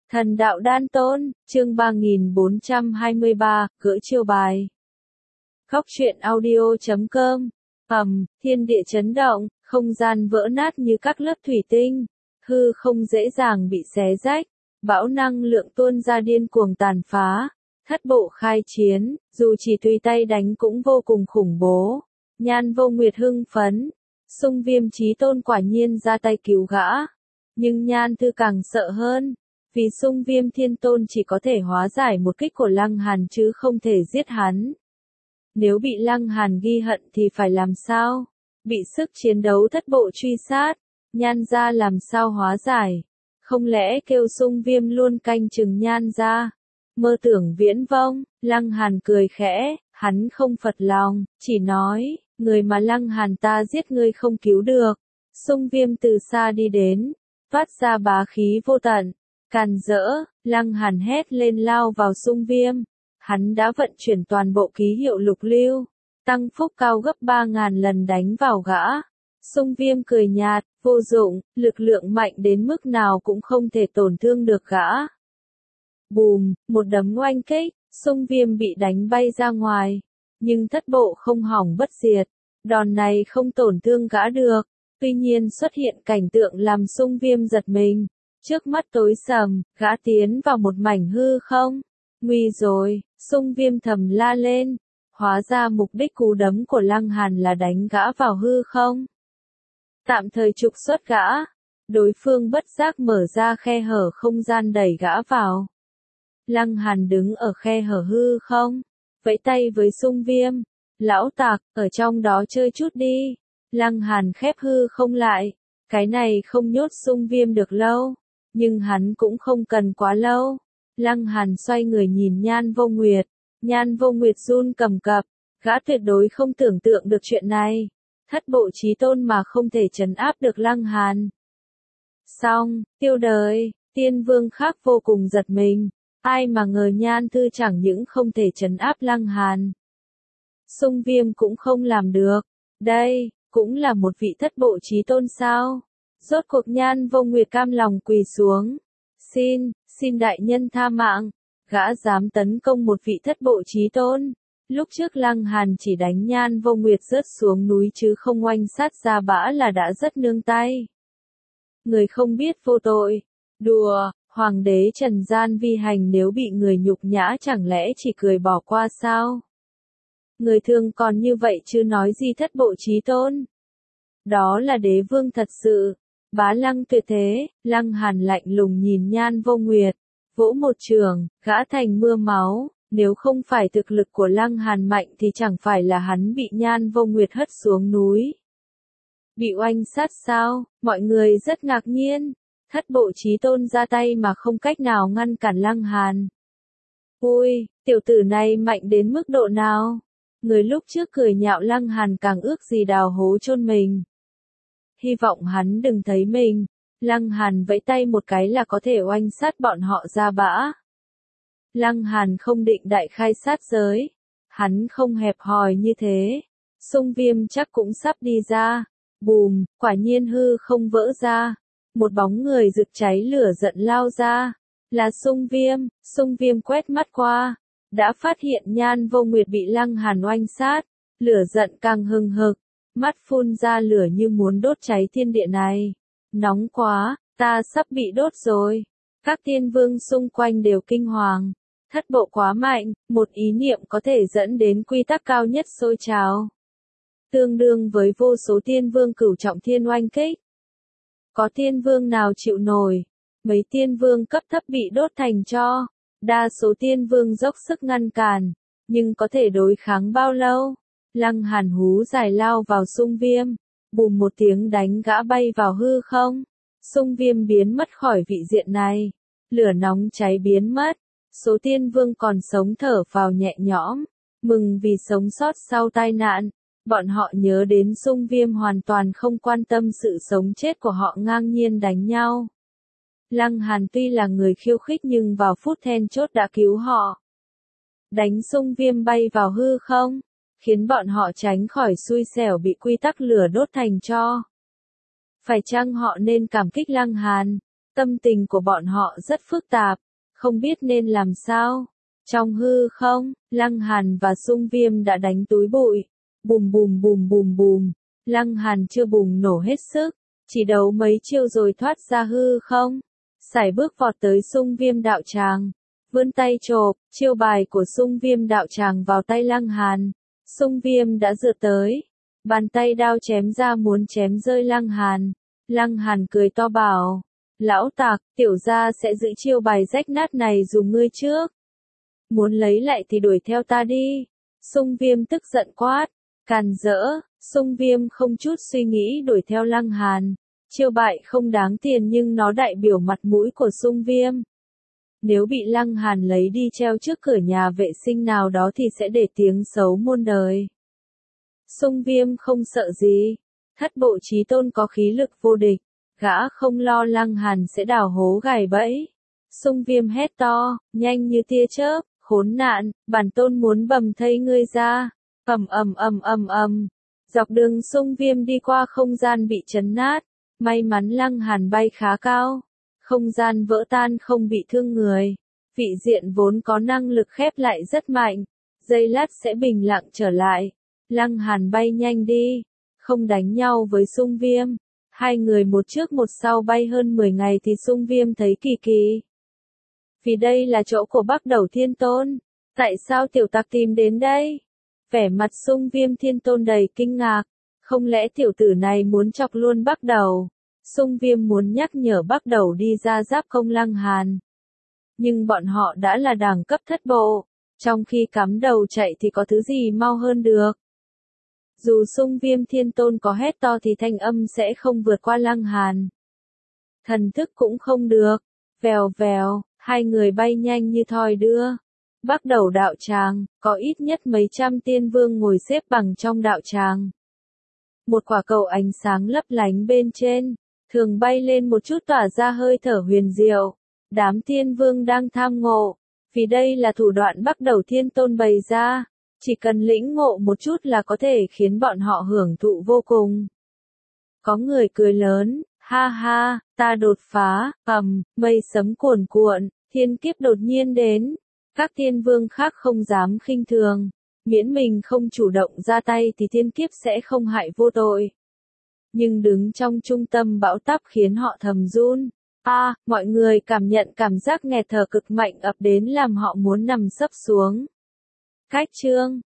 Thần đạo đan tôn, chương 3423, gỡ chiêu bài. Khóc chuyện audio.com. Thiên địa chấn động, không gian vỡ nát như các lớp thủy tinh, hư không dễ dàng bị xé rách, bão năng lượng tuôn ra điên cuồng tàn phá, thất bộ khai chiến, dù chỉ tùy tay đánh cũng vô cùng khủng bố. Nhan Vô Nguyệt hưng phấn, Xung Viêm Chí Tôn quả nhiên ra tay cứu gã, nhưng Nhan Thư càng sợ hơn. Vì Xung Viêm Thiên Tôn chỉ có thể hóa giải một kích của Lăng Hàn chứ không thể giết hắn. Nếu bị Lăng Hàn ghi hận thì phải làm sao? Bị sức chiến đấu thất bộ truy sát, Nhan gia làm sao hóa giải? Không lẽ kêu Xung Viêm luôn canh chừng Nhan gia? Mơ tưởng viễn vông, Lăng Hàn cười khẽ, hắn không phật lòng, chỉ nói, người mà Lăng Hàn ta giết ngươi không cứu được. Xung Viêm từ xa đi đến, phát ra bá khí vô tận. Càn rỡ, Lăng Hàn hét lên lao vào Xung Viêm. Hắn đã vận chuyển toàn bộ ký hiệu lục lưu, tăng phúc cao gấp 3.000 lần đánh vào gã. Xung Viêm cười nhạt, vô dụng, lực lượng mạnh đến mức nào cũng không thể tổn thương được gã. Bùm, một đấm oanh kích, Xung Viêm bị đánh bay ra ngoài. Nhưng thất bộ không hỏng bất diệt, đòn này không tổn thương gã được. Tuy nhiên xuất hiện cảnh tượng làm Xung Viêm giật mình. Trước mắt tối sầm, gã tiến vào một mảnh hư không. Nguy rồi, Xung Viêm thầm la lên. Hóa ra mục đích cú đấm của Lăng Hàn là đánh gã vào hư không. Tạm thời trục xuất gã. Đối phương bất giác mở ra khe hở không gian đẩy gã vào. Lăng Hàn đứng ở khe hở hư không. Vẫy tay với Xung Viêm. Lão tặc, ở trong đó chơi chút đi. Lăng Hàn khép hư không lại. Cái này không nhốt Xung Viêm được lâu. Nhưng hắn cũng không cần quá lâu. Lăng Hàn xoay người nhìn Nhan Vô Nguyệt. Nhan Vô Nguyệt run cầm cập. Gã tuyệt đối không tưởng tượng được chuyện này. Thất bộ chí tôn mà không thể trấn áp được Lăng Hàn. Xong, tiêu đời, Tiên Vương khác vô cùng giật mình. Ai mà ngờ Nhan Thư chẳng những không thể trấn áp Lăng Hàn. Xung Viêm cũng không làm được. Đây, cũng là một vị thất bộ chí tôn sao? Rốt cuộc Nhan Vô Nguyệt cam lòng quỳ xuống. Xin đại nhân tha mạng. Gã dám tấn công một vị thất bộ chí tôn. Lúc trước Lăng Hàn chỉ đánh Nhan Vô Nguyệt rớt xuống núi chứ không oanh sát ra bã là đã rất nương tay. Người không biết vô tội. Đùa, Hoàng đế trần gian vi hành nếu bị người nhục nhã chẳng lẽ chỉ cười bỏ qua sao? Người thường còn như vậy chứ nói gì thất bộ chí tôn. Đó là đế vương thật sự. Bá Lăng tuyệt thế, Lăng Hàn lạnh lùng nhìn Nhan Vô Nguyệt, vỗ một trường, gã thành mưa máu, nếu không phải thực lực của Lăng Hàn mạnh thì chẳng phải là hắn bị Nhan Vô Nguyệt hất xuống núi. Bị oanh sát sao, mọi người rất ngạc nhiên, thất bộ chí tôn ra tay mà không cách nào ngăn cản Lăng Hàn. Ui, tiểu tử này mạnh đến mức độ nào? Người lúc trước cười nhạo Lăng Hàn càng ước gì đào hố chôn mình. Hy vọng hắn đừng thấy mình. Lăng Hàn vẫy tay một cái là có thể oanh sát bọn họ ra bã. Lăng Hàn không định đại khai sát giới. Hắn không hẹp hòi như thế. Xung Viêm chắc cũng sắp đi ra. Bùm, quả nhiên hư không vỡ ra. Một bóng người rực cháy lửa giận lao ra. Là Xung Viêm. Xung Viêm quét mắt qua. Đã phát hiện Nhan Vô Nguyệt bị Lăng Hàn oanh sát. Lửa giận càng hừng hực. Mắt phun ra lửa như muốn đốt cháy thiên địa này. Nóng quá, ta sắp bị đốt rồi. Các tiên vương xung quanh đều kinh hoàng. Thất bộ quá mạnh, một ý niệm có thể dẫn đến quy tắc cao nhất sôi trào. Tương đương với vô số tiên vương cửu trọng thiên oanh kích. Có tiên vương nào chịu nổi? Mấy tiên vương cấp thấp bị đốt thành tro. Đa số tiên vương dốc sức ngăn cản. Nhưng có thể đối kháng bao lâu? Lăng Hàn hú dài lao vào Xung Viêm, bùm một tiếng đánh gã bay vào hư không. Xung Viêm biến mất khỏi vị diện này, lửa nóng cháy biến mất. Số tiên vương còn sống thở phào nhẹ nhõm, mừng vì sống sót sau tai nạn. Bọn họ nhớ đến Xung Viêm hoàn toàn không quan tâm sự sống chết của họ ngang nhiên đánh nhau. Lăng Hàn tuy là người khiêu khích nhưng vào phút then chốt đã cứu họ. Đánh Xung Viêm bay vào hư không. Khiến bọn họ tránh khỏi xui xẻo bị quy tắc lửa đốt thành tro. Phải chăng họ nên cảm kích Lăng Hàn? Tâm tình của bọn họ rất phức tạp, không biết nên làm sao. Trong hư không, Lăng Hàn và Sung Viêm đã đánh túi bụi. Bùm bùm bùm bùm bùm. Lăng Hàn chưa bùng nổ hết sức, chỉ đấu mấy chiêu rồi thoát ra hư không. Sải bước vọt tới Sung Viêm đạo tràng. Vươn tay chộp, chiêu bài của Sung Viêm đạo tràng vào tay Lăng Hàn. Sung Viêm đã dựa tới. Bàn tay đao chém ra muốn chém rơi Lăng Hàn. Lăng Hàn cười to bảo. Lão tặc, tiểu gia sẽ giữ chiêu bài rách nát này dùng ngươi trước. Muốn lấy lại thì đuổi theo ta đi. Sung Viêm tức giận quát. Càn rỡ, Sung Viêm không chút suy nghĩ đuổi theo Lăng Hàn. Chiêu bại không đáng tiền nhưng nó đại biểu mặt mũi của Sung Viêm. Nếu bị Lăng Hàn lấy đi treo trước cửa nhà vệ sinh nào đó thì sẽ để tiếng xấu muôn đời. Sung Viêm không sợ gì. Thất bộ chí tôn có khí lực vô địch. Gã không lo Lăng Hàn sẽ đào hố gài bẫy. Sung Viêm hét to, nhanh như tia chớp, khốn nạn, bản tôn muốn bầm thây ngươi ra. Dọc đường Sung Viêm đi qua không gian bị chấn nát. May mắn Lăng Hàn bay khá cao. Không gian vỡ tan không bị thương người. Vị diện vốn có năng lực khép lại rất mạnh. Giây lát sẽ bình lặng trở lại. Lăng Hàn bay nhanh đi. Không đánh nhau với Sung Viêm. Hai người một trước một sau bay hơn 10 ngày thì Sung Viêm thấy kỳ kỳ. Vì đây là chỗ của Bắc Đầu Thiên Tôn. Tại sao tiểu tặc tìm đến đây? Vẻ mặt Sung Viêm Thiên Tôn đầy kinh ngạc. Không lẽ tiểu tử này muốn chọc luôn Bắc Đầu? Sung Viêm muốn nhắc nhở Bắc Đầu đi ra giáp công Lăng Hàn. Nhưng bọn họ đã là đẳng cấp thất bộ. Trong khi cắm đầu chạy thì có thứ gì mau hơn được. Dù Sung Viêm Thiên Tôn có hét to thì thanh âm sẽ không vượt qua Lăng Hàn. Thần thức cũng không được. Vèo vèo, hai người bay nhanh như thoi đưa. Bắc Đầu đạo tràng, có ít nhất mấy trăm tiên vương ngồi xếp bằng trong đạo tràng. Một quả cầu ánh sáng lấp lánh bên trên, thường bay lên một chút tỏa ra hơi thở huyền diệu. Đám tiên vương đang tham ngộ, vì đây là thủ đoạn Bắc Đầu Thiên Tôn bày ra. Chỉ cần lĩnh ngộ một chút là có thể khiến bọn họ hưởng thụ vô cùng. Có người cười lớn, ha ha, ta đột phá, mây sấm cuồn cuộn, thiên kiếp đột nhiên đến. Các tiên vương khác không dám khinh thường. Miễn mình không chủ động ra tay thì thiên kiếp sẽ không hại vô tội. Nhưng đứng trong trung tâm bão táp khiến họ thầm run. Mọi người cảm nhận cảm giác nghẹt thở cực mạnh ập đến làm họ muốn nằm sấp xuống. Cách chương